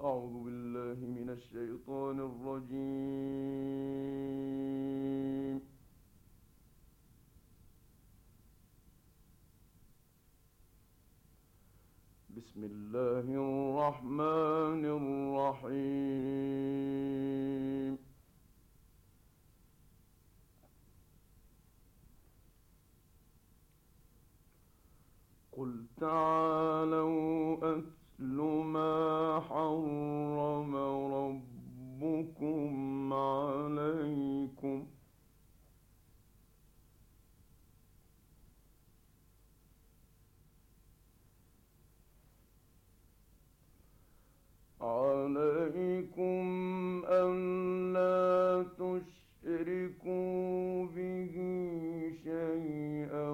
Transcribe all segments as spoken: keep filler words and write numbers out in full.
أعوذ بالله من الشيطان الرجيم. بسم الله الرحمن الرحيم. قل تعالوا أتل ما حرم ربكم عليكم عليكم ألا تشركوا به شيئا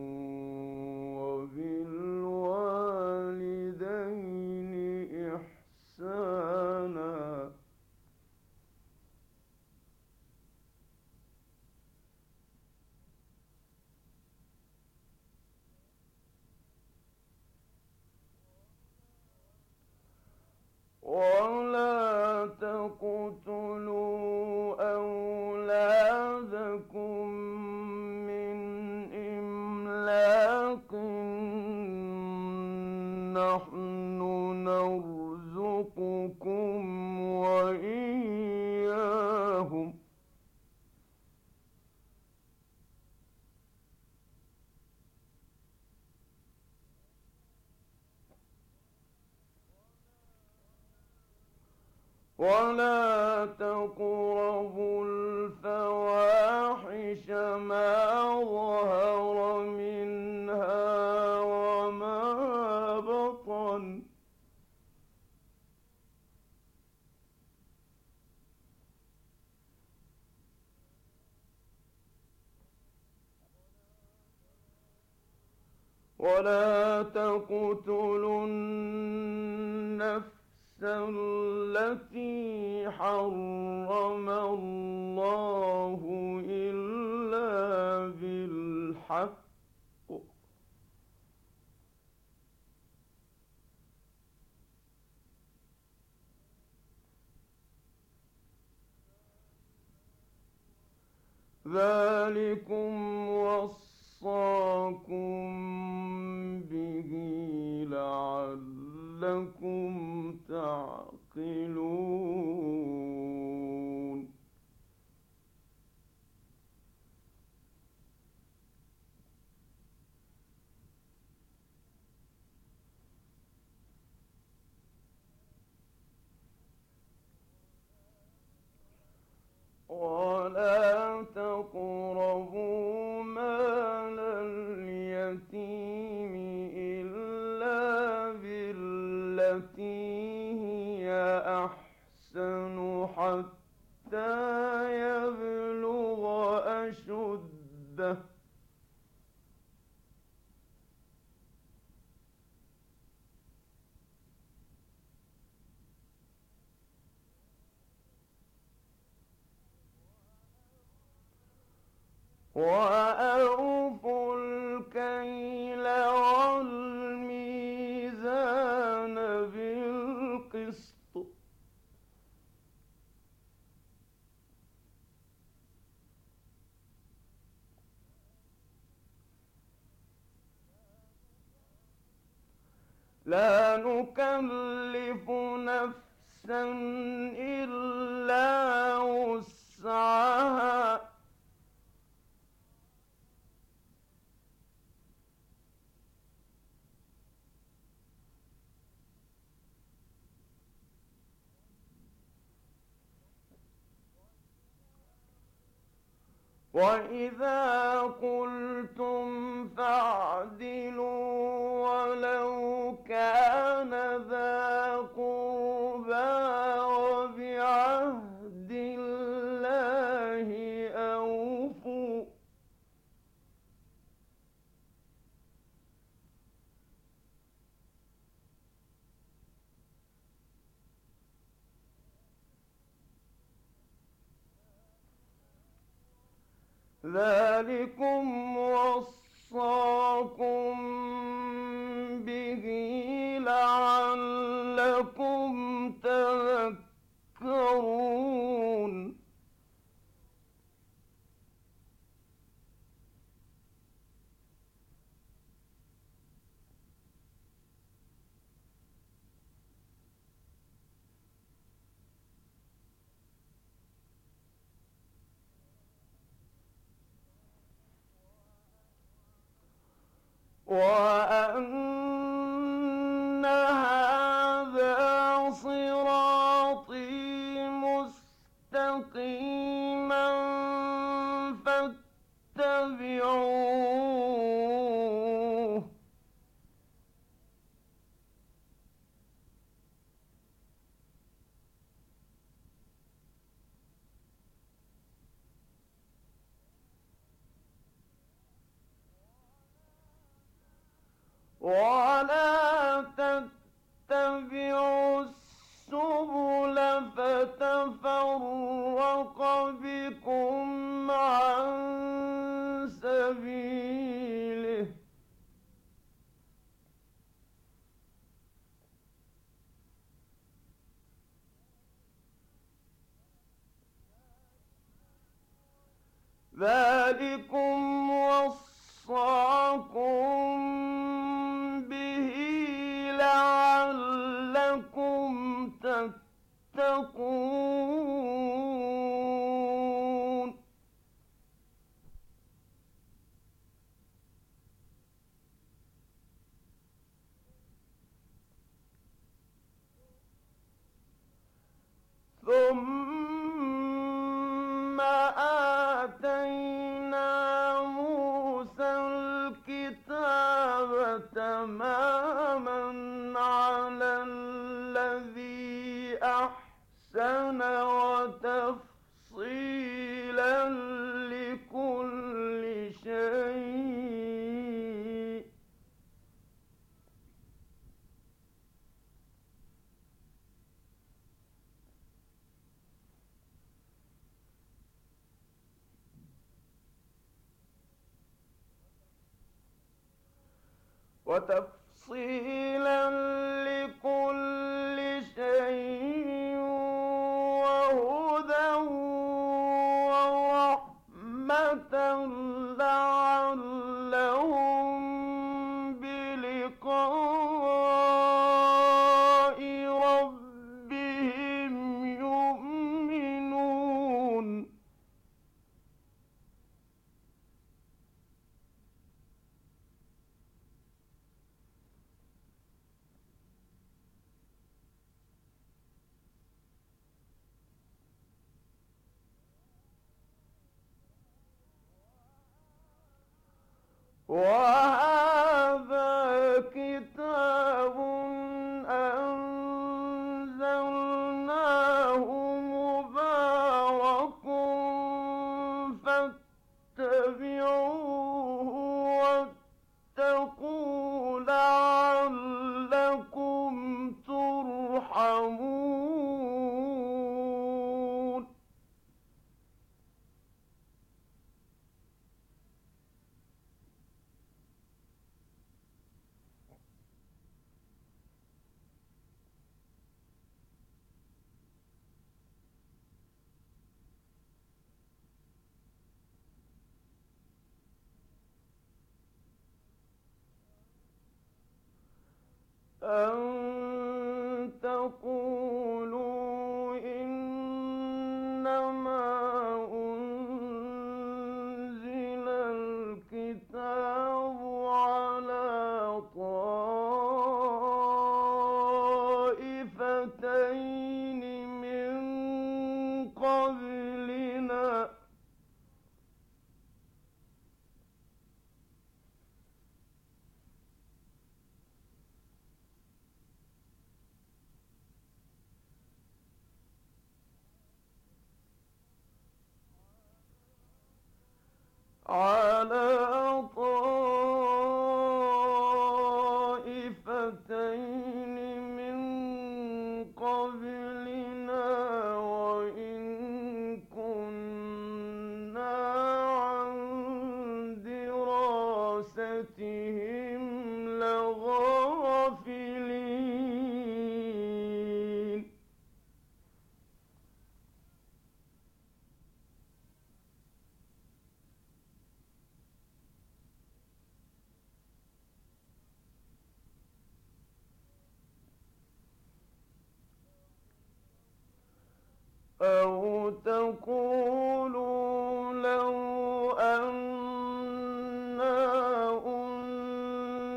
وبالوالدين إحسانا ولا تقتلوا أولادكم من إملاق نحن نرزقكم وإياهم ولا تقربوا الفواحش ما ظهر منها وما بطن ولا تقتلوا النفس التي حرم الله إلا بالحق ذلكم وصاكم به لعلكم تعقلون ولا تقربوا مال اليتيم إلا بالتي هي أحسن حتى يبلغ أشده وأوفوا الكيل والميزان بالقسط لا نكلف نفسا إلا وسعها وإذا قلتم فاعدلوا ولو كان ذا قربى وبعهد الله أوفوا ذلكم وصاكم به لعلكم تتقون وأن هذا صراطي مستقيما فاتبعوه ولا تتبعوا السبل فتفرق بكم عن سبيله ذلكم وصاكم به لعلكم تتقون ثم آتينا موسى الكتاب تماما على الذي أحسن وتفصيلا لكل شيء وتفصيلا لكل شيء وهدى ورحمة لعلهم بلقاء ربهم يؤمنون وهذا كتاب أنزلناه مبارك فاتبعوه واتقوا لعلكم ترحمون أن تقولوا إنما أنزل الكتاب على طائفتين من قبلنا على طائفتين من قبلنا وإن كنا عن دراستهم لغافلين أو تقولوا لو أنا أنزل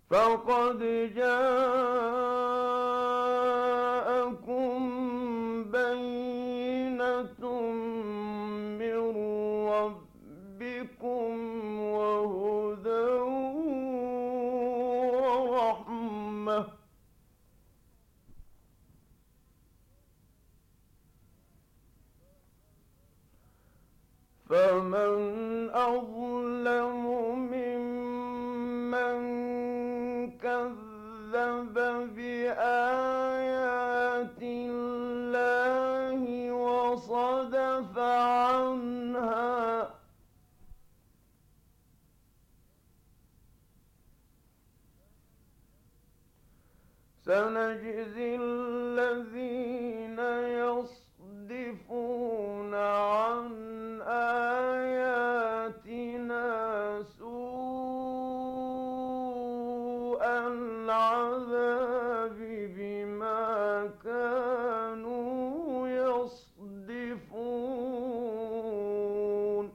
فقد جاءكم بينة من ربكم وهدى ورحمة. فمن أظلم ممن كذب بآيات الله وصدف عنها. سنجزي الذين يصدفون عن آياتنا سوء العذاب بما كانوا يصدفون.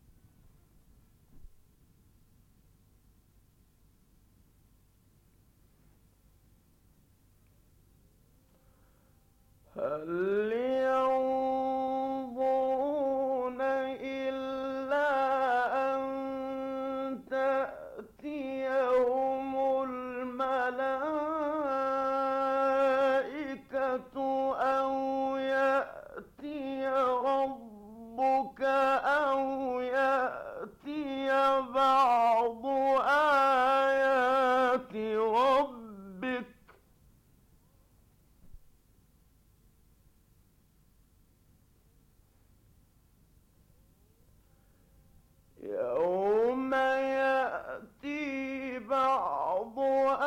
هل ينظرون إلا أن تأتيهم الملائكة أو يأتي ربك أو يأتي بعض آيات ربك يوم يأتي بعض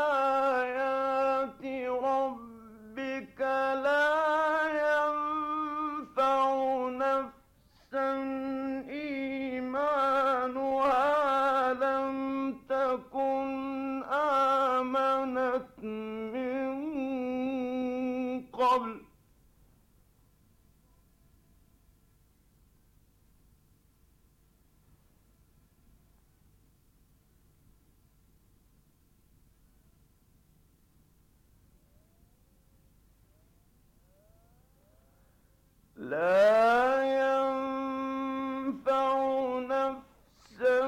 آيات ربك لا ينفع نفسا إيمانها لم تكن آمنت من قبل لا ينفع نفسا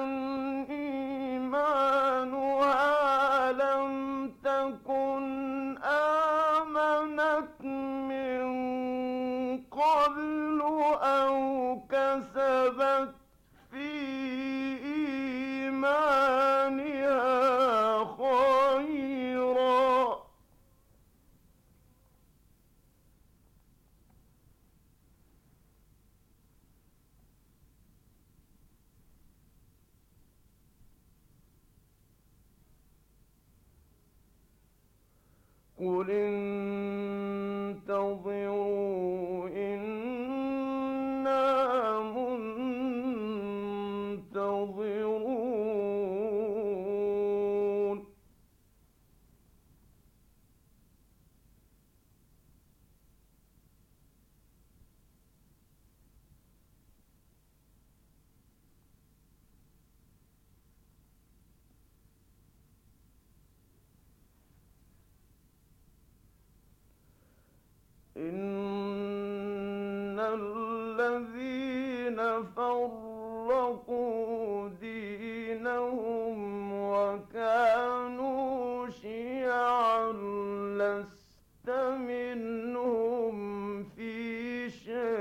إيمانها لم تكن آمنت من قبل أو كسبت في إيمانها خيرا. قل انتظروا إنا منتظرون. إن الذين فرقوا دينهم وكانوا شيعا لست منهم في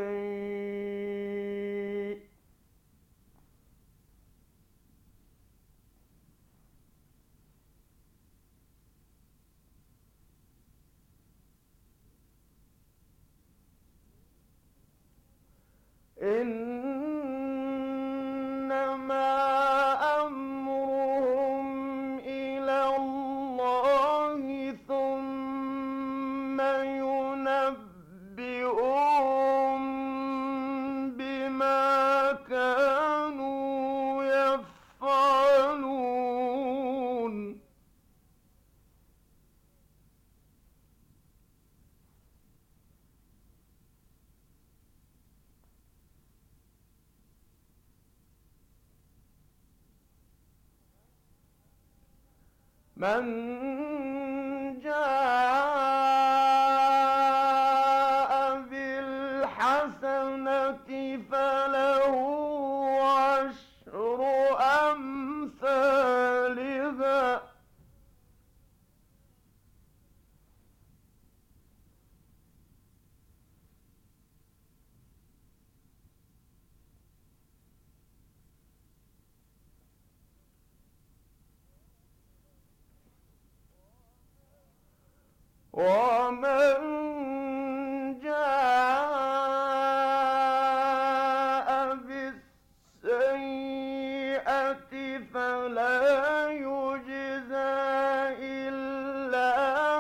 شيء إنما أمرهم إلى الله ثم ينبئهم بما كانوا يفعلون. من جاء بالحسنة فله عشر أمثالها ومن جاء بالسيئة فلا يجزى إلا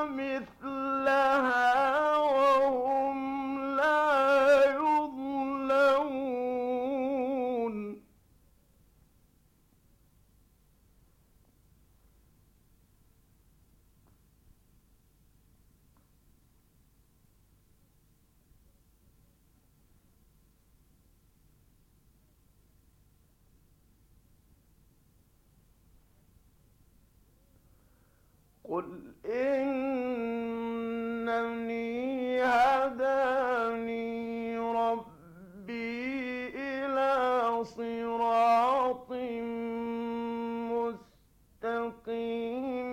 مثلها وهم لا يظلمون قل إنني هداني ربي إلى صراط مستقيم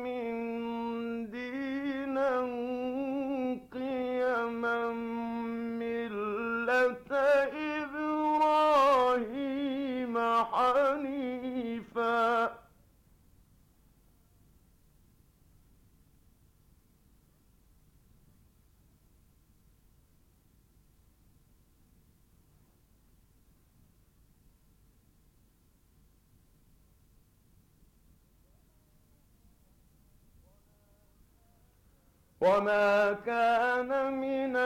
دينا قيما ملة إبراهيم حنيفا وما كان من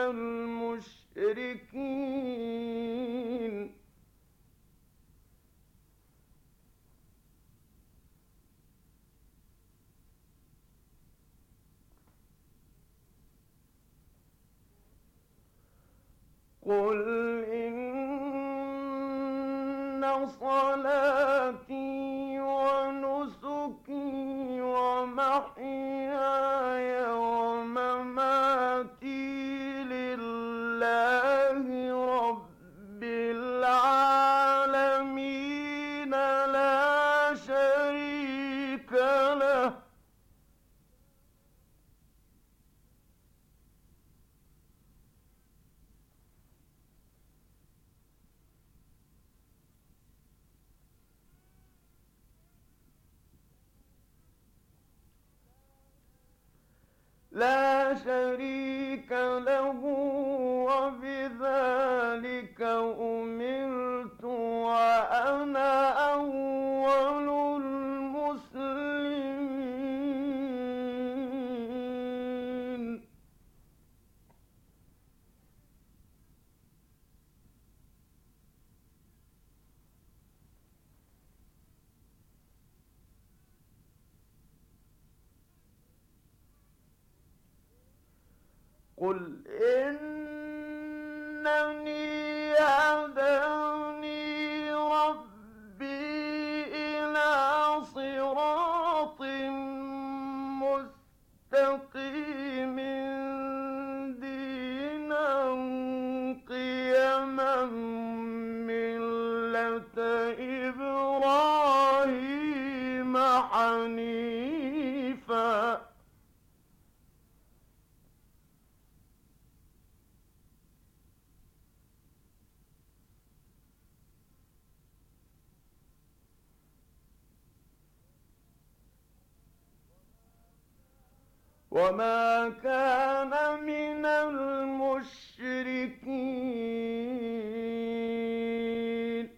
المشركين قل إن صلاتي ونسكي ومحياي ومماتي لله رب العالمين لا شريك له لا شريك له وبذلك أمرت وأنا أول المسلمين قل إنني هداني ربي إلى صراط مستقيم دينا قيما ملة إبراهيم حنيفا وما كان من المشركين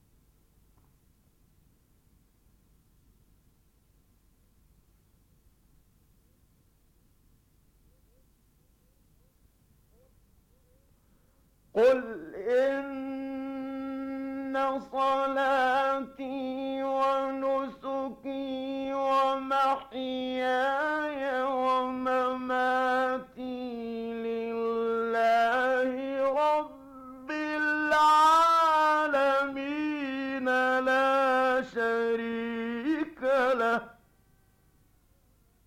قل إن صلاتي ونسكي ومحياي ومماتي لله رب العالمين لا شريك له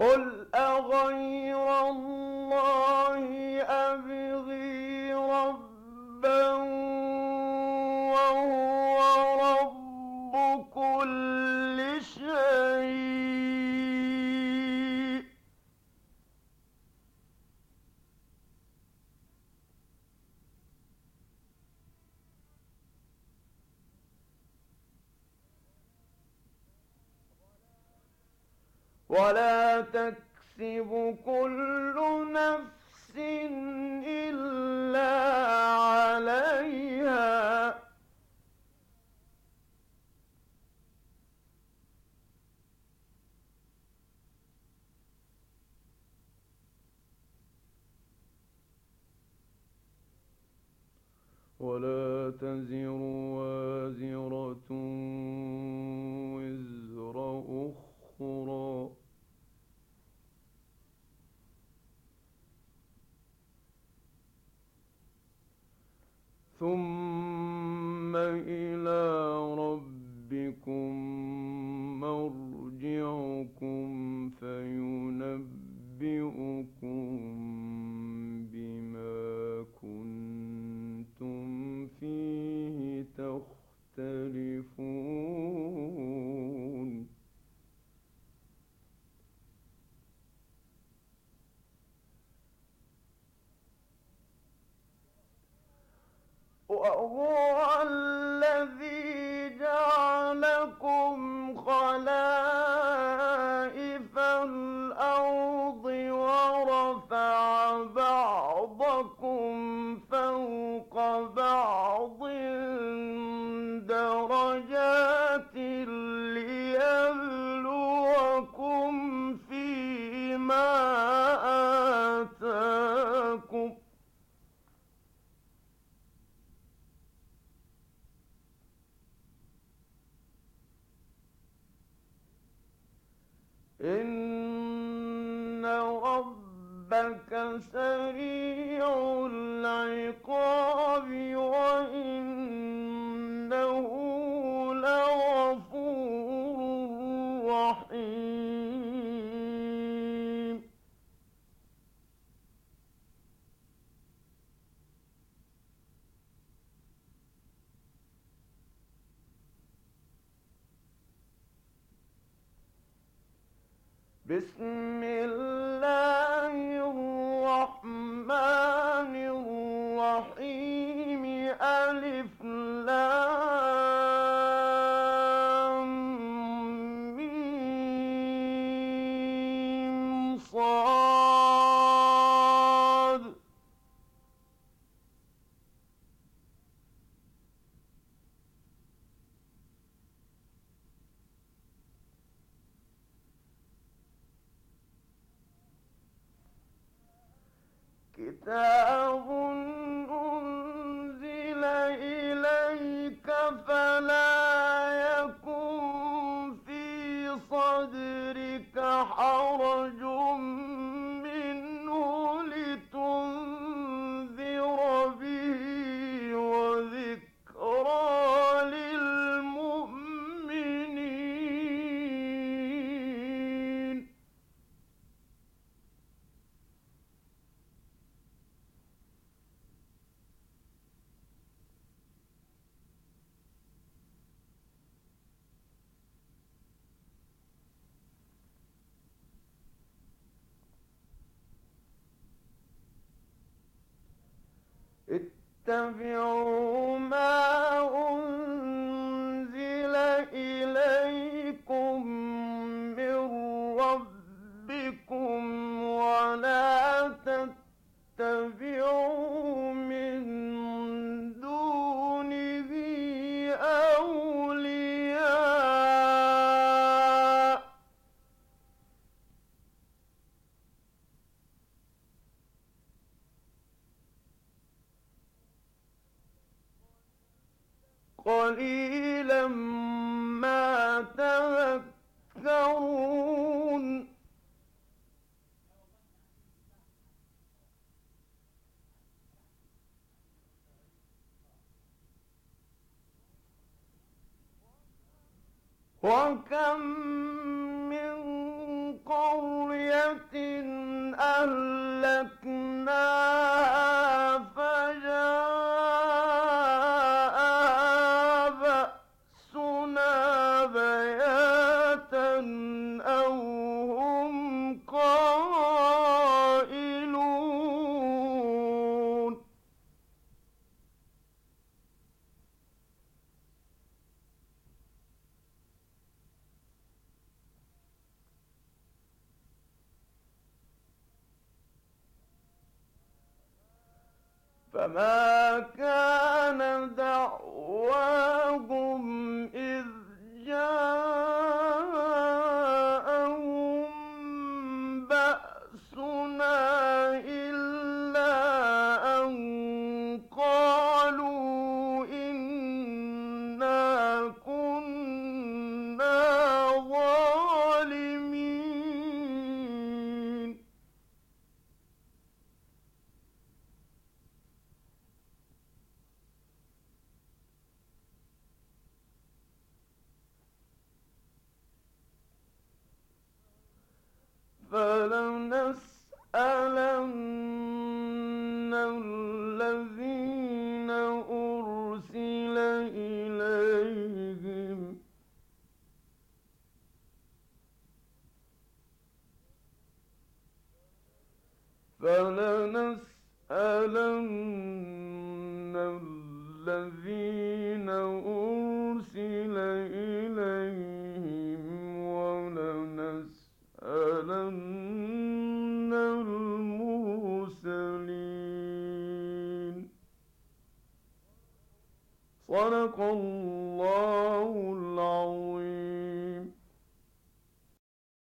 قل أغير الله أبغي ربا وهو رب كل شيء ولا تكسب كل نفس إلا عليها ولا تزر وازرة وزر أخرى ثم إلى ربكم مرجعكم فينبئكم بما كنتم فيه تختلفون وهو الذي جعلكم خلائف الأرض ورفع بعضكم فوق بعض درجات ليبلوكم فيما آتاكم إن ربك سريع العقاب وإنه لغفور رحيم بسم الله الرحمن الرحيم ألف لام ميم صاد كتاب أنزل إليك فلا يكن في صدرك حرج منه لتنذر به وذكرى للمؤمنين اتبعوا ما أنزل إليكم من ربكم ولا تتبعوا من دونه أولياء قليلا ما تذكرون وكم من قرية أهلكناها فجاءها بأسنا بياتا أو هم قائلون فما كان دعواهم إذ جاءهم بأسنا إلا أن قالوا إنا كنا ظالمين فلنسألن الذين أرسل إليهم فلنسألن الذين أرسل إليهم ولنسألن المرسلين صدق الله